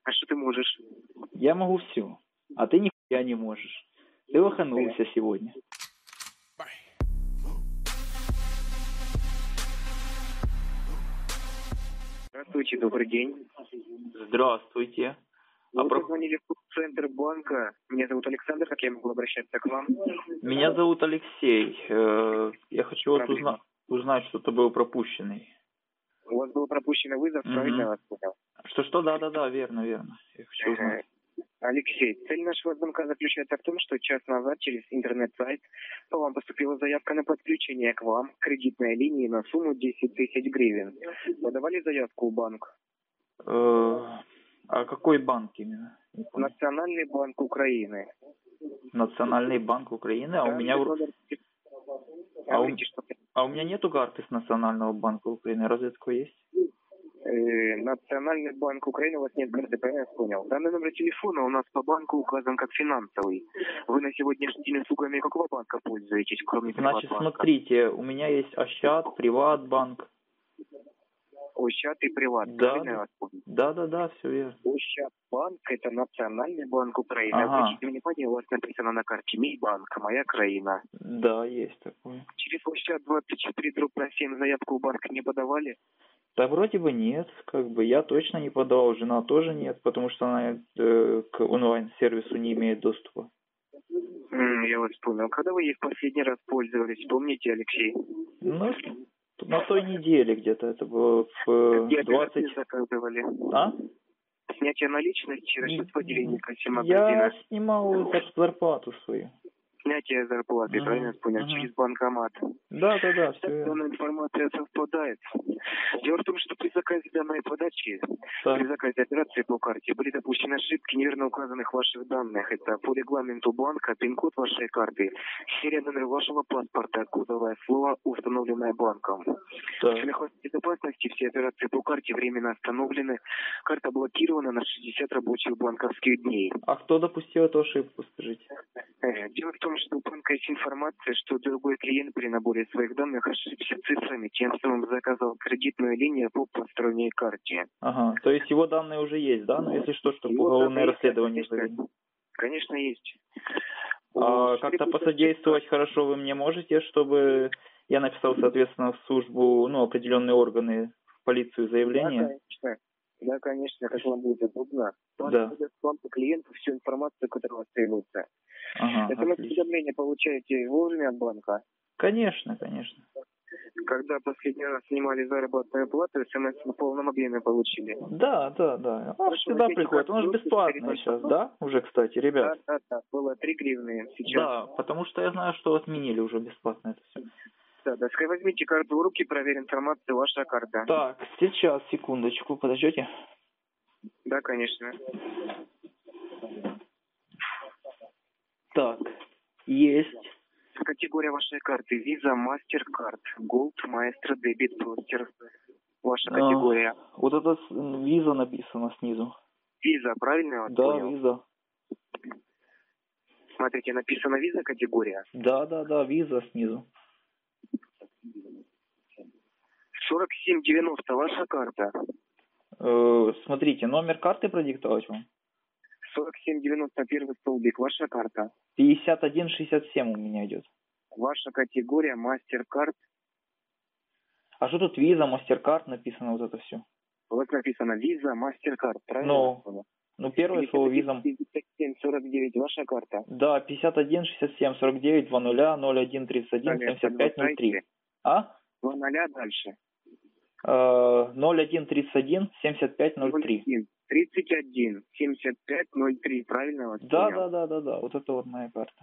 А что ты можешь? Я могу все, а ты нихуя не можешь. Ты лоханулся сегодня. Здравствуйте, добрый день. Здравствуйте. Вы позвонили в центр банка. Меня зовут Александр, как я могу обращаться к вам? Меня зовут Алексей. Я хочу вот узнать, что-то был пропущенный. У вас был пропущен вызов, правильно я вас понял? Что? Да, верно. Я хочу узнать. Алексей, цель нашего звонка заключается в том, что час назад через интернет-сайт по вам поступила заявка на подключение к вам кредитной линии на сумму 10 тысяч гривен. Подавали заявку в банк? А какой банк именно? Национальный банк Украины. Национальный банк Украины? А у меня... А у меня нету карты с Национального банка Украины. Разве такое есть? Национальный банк Украины, у вас нет карты, правильно я понял? Данный номер телефона у нас по банку указан как финансовый. Вы на сегодняшний день услугами какого банка пользуетесь, кроме Приватбанка? Значит, смотрите, у меня есть Ощад, Приватбанк. Ощад и Приват, правильно я вас понял? Да, все верно. Ощад банк – это Национальный банк Украины. Обратите внимание, у вас написано на карте «Мийбанк», «Моя краина». Да, есть такое. Через Ощад 24/7 заявку в банк не подавали? Да вроде бы нет, я точно не подавал, жена тоже нет, потому что она к онлайн-сервису не имеет доступа. Я вас понял. Когда вы ей в последний раз пользовались, помните, Алексей? Ну, на той неделе где-то, это было в 20... заказывали? А? Снятие наличности, расчет по делению магазина. Я снимал зарплату свою. Снятие зарплаты, правильно я понял, через банкомат. Да, все верно. Данная информация совпадает. Дело в том, что при заказе данной подачи, при заказе операции по карте были допущены ошибки неверно указанных ваших данных. Это по регламенту банка, пин-код вашей карты, серия номер вашего паспорта, кодовое слово, установленное банком. В целях безопасности все операции по карте временно остановлены. Карта блокирована на 60 рабочих банковских дней. А кто допустил эту ошибку, скажите? Дело в том, что у банка есть информация, что другой клиент при наборе своих данных ошибся цифрами, тем самым заказал кредитную линию по посторонней карте. Ага, то есть его данные уже есть, да? Но если что, чтобы уголовное расследование завели. Конечно, есть. А как-то посодействовать хорошо вы мне можете, чтобы я написал, соответственно, в службу, определенные органы, в полицию заявление? Да, конечно, как вам будет удобно. Да. Вам по клиенту всю информацию, которая у вас требуется. Ага, уведомление получаете вовремя от банка? Конечно. Когда последний раз снимали заработную плату, СМС в полном объеме получили? Да. Он всегда приходит, он же бесплатный сейчас, да? Уже, кстати, ребят. Да, было 3 гривны сейчас. Да, потому что я знаю, что отменили уже бесплатно это все. Да, возьмите карту в руки, проверь информацию, ваша карта. Так, сейчас, секундочку, подождете? Да, конечно. Так, есть. Категория вашей карты: Visa, MasterCard, Gold, Maestro, Debit, Proster. Ваша категория. Вот это Visa написано снизу. Visa, правильно? Да, Visa. Смотрите, написано Visa категория. Да, Visa снизу. 4790, ваша карта. Смотрите, номер карты продиктовать вам? 4790, первый столбик, ваша карта. 5167 у меня идет. Ваша категория MasterCard. А что тут Visa, MasterCard написано, вот это все? У вас написано Visa, MasterCard, правильно? Ну, первое слово Visa. 5749, ваша карта. Да, 51 67 49 20 01 31 75 03. А? 20 дальше. 01 31 75 03. 31 75 03, правильно вас понял? Да, вот это вот моя карта.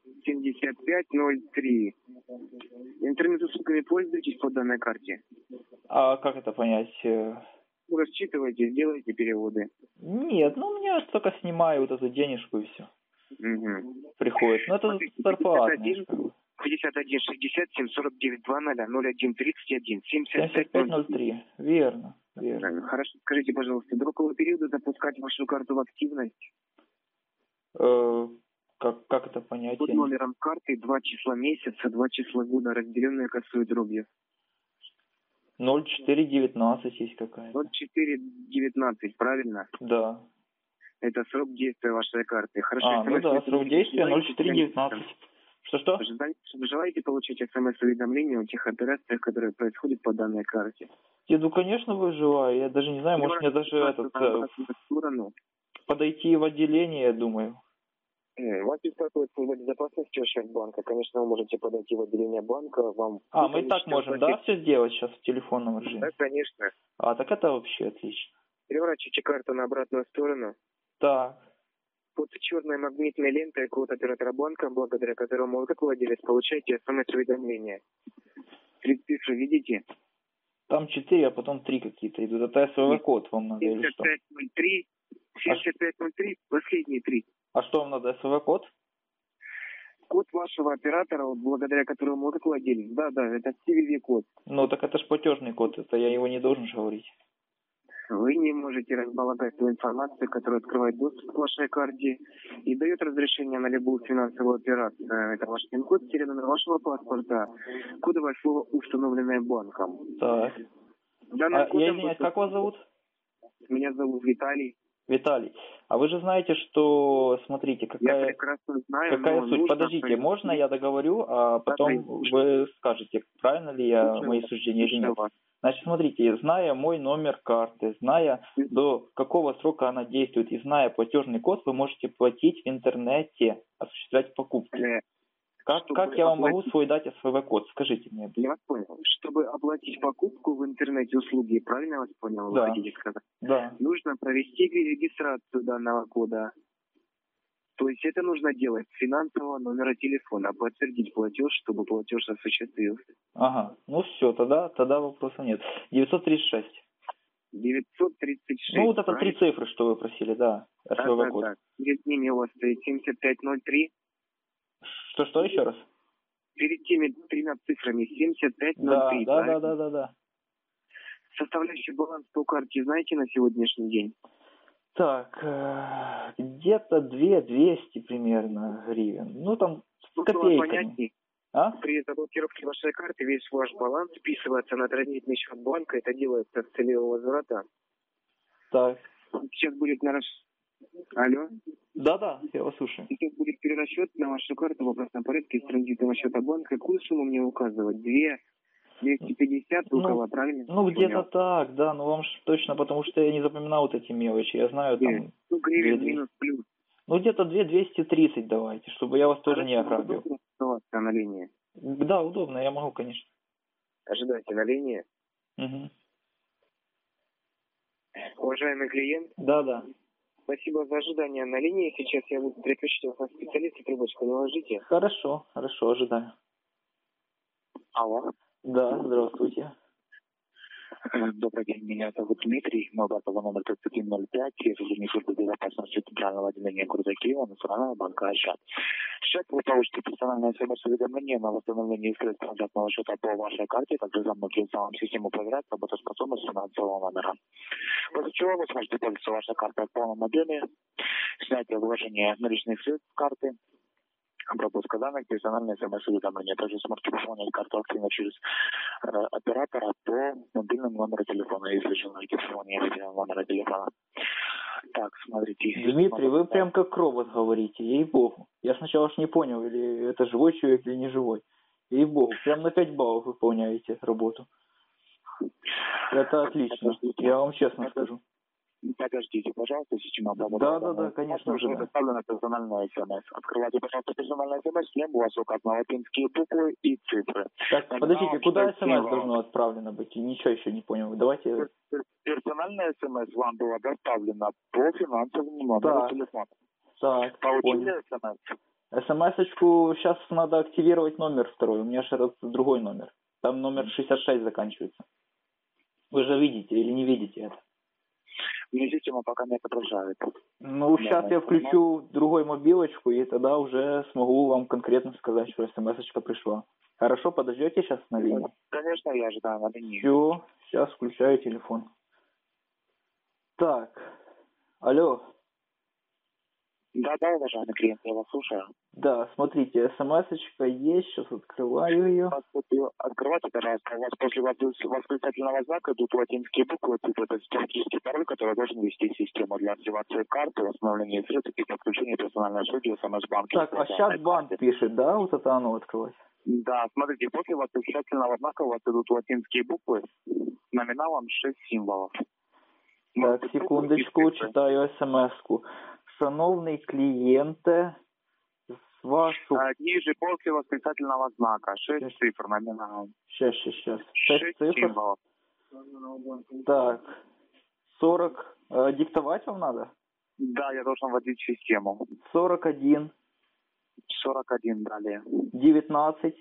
7503. Интернет-услугами пользуетесь по данной карте? А как это понять? Рассчитывайте, делайте переводы. Нет, у меня только снимаю вот эту денежку и все. Приходит. Это зарплата. 51 67 49 20 01 31 75 03. Верно. Хорошо, скажите, пожалуйста, до какого периода запускать вашу карту в активность? Как это понять? Под номером карты 2 числа месяца, 2 числа года, разделенные косой дробью. 0419 есть какая-то. 0419, правильно? Да. Это срок действия вашей карты. Хорошо, Ну да, срок действия 0419. Что? Вы желаете получить смс-уведомления о тех операциях, которые происходят по данной карте? Ну, конечно, выживаю. Я даже не знаю, может мне даже подойти в отделение, я думаю. Вас беспокоит служба безопасности банка. Конечно, вы можете подойти в отделение банка. Мы и так можем, да, все сделать сейчас в телефонном режиме? Да, конечно. Так это вообще отлично. Переворачивайте карту на обратную сторону. Так. Под черной магнитной лентой код оператора банка, благодаря которому вы, как владелец, получаете смс-уведомление. 3 цифры видите? Там 4, а потом 3 какие-то идут. Это СВВ-код вам надо или что? 7503, 7503, последние 3. А что вам надо, СВВ-код? Код вашего оператора, благодаря которому вы, как владелец. Да, это CVV-код. Так это ж платежный код, это я его не должен же говорить. Вы не можете располагать той информацией, которая открывает доступ к вашей карте и дает разрешение на любую финансовую операцию. Это ваш пин-код, серия номер вашего паспорта, кодовое слово, установленное банком. Так. Я извиняюсь, как вас зовут? Меня зовут Виталий. Виталий, а вы же знаете, что, смотрите, Я прекрасно знаю, какая суть. Подождите, можно я договорю, а потом вы скажете, правильно ли я мои суждения или нет. Значит, смотрите, зная мой номер карты, зная до какого срока она действует и зная платежный код, вы можете платить в интернете, осуществлять покупки. Как я вам могу свой дать СВВ-код? Скажите мне. Я вас понял. Чтобы оплатить покупку в интернете услуги, правильно я вас понял? Да. Вы хотите сказать? Да. Нужно провести регистрацию данного кода. То есть это нужно делать с финансового номера телефона, подтвердить платеж, чтобы платеж осуществился. Ага, все, тогда вопроса нет. 936. 936. Вот это 3 цифры, что вы просили, да, СВВ-код. Да. Перед ними у вас стоит 7503. Что еще раз? Перед теми 3 цифрами 7503. Да. Составляющий баланс по карте знаете на сегодняшний день? Так, где-то 2200 примерно гривен. Там с копейками. При заблокировке вашей карты весь ваш баланс списывается на транзитный счет банка. Это делается с целевого возврата. Так. Сейчас будет Алло? Да, я вас слушаю. Сейчас будет перерасчет на вашу карту в обратном порядке из транзитного счета банка. Какую сумму мне указывать? 250 около, правильно? Где-то так, да, вам же точно, потому что я не запоминал вот эти мелочи, я знаю там... гривен минус плюс. Где-то 2230 давайте, чтобы я вас тоже не ограбил. На линии? Да, удобно, я могу, конечно. Ожидайте на линии. Угу. Уважаемый клиент? Да. Спасибо за ожидание на линии. Сейчас я буду переключить вас на специалиста, трубочку наложите. Хорошо, ожидаю. Алло. Да, здравствуйте. Добрый день, меня зовут Дмитрий, мой бортовой номер 3105, я сотрудник службы безопасности Центрального отделения города Киева, Национального банка «Ощад». Сейчас вы получите персональное смс-уведомление на восстановление средств транзитного счета по вашей карте, также замки в самом систему проверять работоспособность финансового номера. После чего вы сможете пользоваться вашей картой в полном объеме, снятие вложения наличных средств с карты, обработка данных, персональное смс-уведомление. Также сможете пополнять карту активно через оператора по мобильному номеру телефона, если желаете пополнение мобильного номера телефона. Так, смотрите. Дмитрий, вы прям как робот говорите, ей-богу. Я сначала аж не понял, или это живой человек, или не живой. Ей-богу, прям на 5 баллов выполняете работу. Это отлично, я вам честно скажу. Подождите, пожалуйста, система обработки. Да, конечно, уже доставлено персональное смс. Открывайте, пожалуйста, персональное смс, в нем у вас указаны латинские буквы и цифры. Так, подождите, куда смс должно отправлено быть? Ничего еще не понял. Давайте... Персональное смс вам было доставлено по финансовому номеру телефона. Так, получили смс? СМС-очку сейчас надо активировать номер второй. У меня же этот другой номер. Там номер 66 заканчивается. Вы же видите или не видите это? Мне система пока не отображает. Сейчас я включу другой мобилочку, и тогда уже смогу вам конкретно сказать, что смс-очка пришла. Хорошо, подождете сейчас на линии? Конечно, я ожидаю на линии. Все, сейчас включаю телефон. Так, алло. Да, уважаемый клиент, я вас слушаю. Да, смотрите, смс-очка есть, сейчас открываю ее. Открывайте, пожалуйста. У вас после восклицательного знака идут латинские буквы, это стратегический пароль, который должен ввести в систему для активации карты, восстановления средств и подключения персональной услуги СМС-банка. Так, а сейчас банк пишет, да? Вот это оно открылось? Да, смотрите, после восклицательного знака у вас идут латинские буквы с номиналом 6 символов. Так, секундочку, читаю смс-ку. Шановний клієнте, з вашу... Ниже после восклицательного знака 6 цифр номиналом. Сейчас. 6 цифр? Символов. Так, 40... диктовать вам надо? Да, я должен вводить в систему. 41. 41 далее. 19.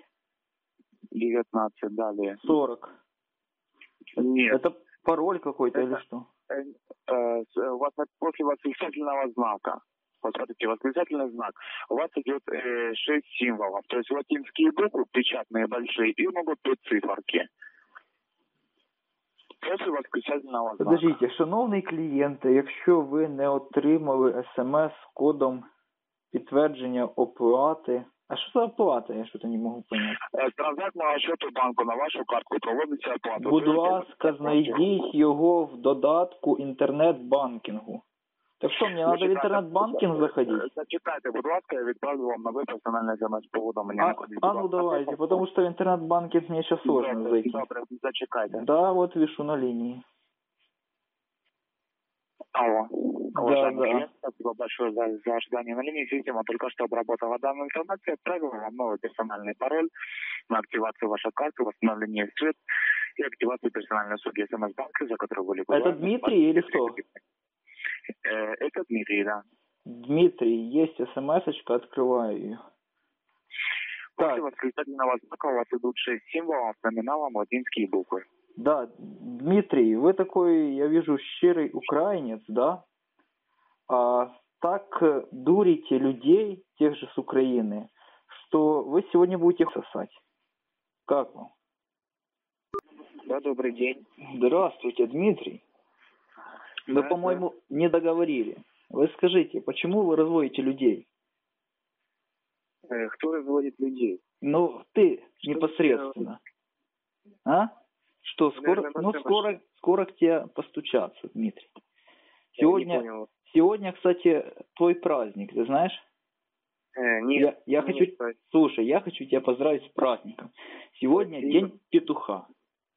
19 далее. 40. Нет. Это пароль какой-то или что? У вас после восклицательного знака, вот смотрите, восклицательный знак, у вас идет 6 символов, то есть латинские буквы, печатные большие, и могут быть циферки. После восклицательного знака. Подождите, шановний клієнте, якщо ви не отримали смс з кодом підтвердження оплати. А що за оплата? Я щось не можу поняти. З транзактного счету банку на вашу картку проводиться оплата. Будь ласка, знайдіть його в додатку інтернет-банкінгу. Так що, мені треба в інтернет-банкінг заходити? Зачитайте, будь ласка, я відправлю вам нове персональне смс-повідомлення. Ну давайте, потому что в интернет-банкинг мне сейчас сложно зайти. Добре, зачекайте. Да, вот вишу на линии. Алло. Уважаемый клиент, спасибо большое за ожидание на линии. Система только что обработала данную информацию, отправила вам новый персональный пароль на активацию вашей карты, восстановление средств и активацию персональной услуги СМС-банка, за которую вы Это Дмитрий или кто? Это Дмитрий, да. Дмитрий, есть смс-очка, открываю ее. После восклицательного знака у вас идут 6 символов с номиналом латинские буквы. Да, Дмитрий, вы такой, я вижу, щирый украинец, да? А так дурите людей, тех же с Украины, что вы сегодня будете сосать. Как вам? Да, добрый день. Здравствуйте, Дмитрий. Вы, по-моему, не договорили. Вы скажите, почему вы разводите людей? Кто разводит людей? Ну, ты что непосредственно. А? Что, скоро, наверное, скоро к тебе постучаться, Дмитрий. Сегодня, кстати, твой праздник, ты знаешь? Нет. Я хочу, слушай, я хочу тебя поздравить с праздником. Сегодня день петуха.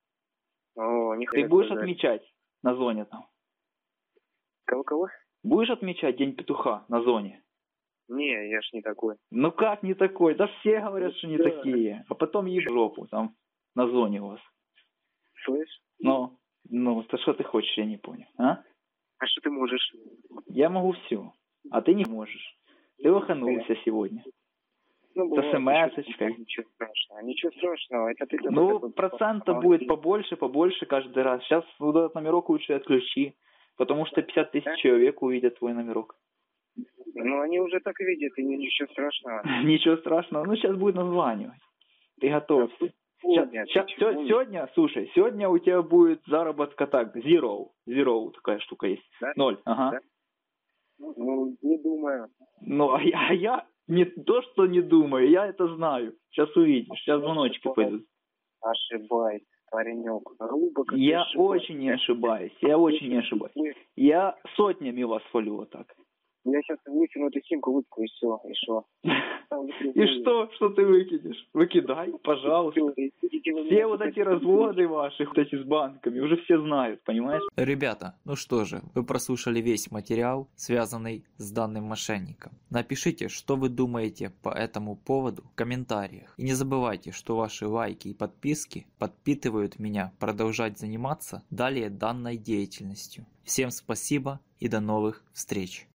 Ты будешь отмечать на зоне там? Кого? Будешь отмечать день петуха на зоне? Не, я ж не такой. Ну как не такой? Да все говорят, что не такие. А потом еб жопу там на зоне у вас. Слышь? Ну, то что ты хочешь, я не понял, а? А что ты можешь? Я могу все, а ты не можешь. Ты лоханулся сегодня. Ну, с смс-очкой. Ничего страшного. Это ты процентов будет побольше каждый раз. Сейчас вот этот номерок лучше отключи, потому что 50 тысяч человек увидят твой номерок. Ну, они уже так видят, и ничего страшного. Ничего страшного. Ну, сейчас будет названивать. Ты готовься. Сегодня, слушай, сегодня у тебя будет заработка так, zero такая штука есть. Да? 0, ага. Да? Ну, не думаю. Ну, а я не то, что не думаю, я это знаю. Сейчас увидишь, сейчас звоночки пойдут. Ошибайся, паренек. Глубоко я очень не ошибаюсь, Я сотнями вас хвалю вот так. Я сейчас выкину эту симку, выкину, и все, и что? И что? Что ты выкинешь? Выкидай, пожалуйста. Все вот эти разводы ваши, вот эти с банками, уже все знают, понимаешь? Ребята, ну что же, вы прослушали весь материал, связанный с данным мошенником. Напишите, что вы думаете по этому поводу в комментариях. И не забывайте, что ваши лайки и подписки подпитывают меня продолжать заниматься далее данной деятельностью. Всем спасибо и до новых встреч.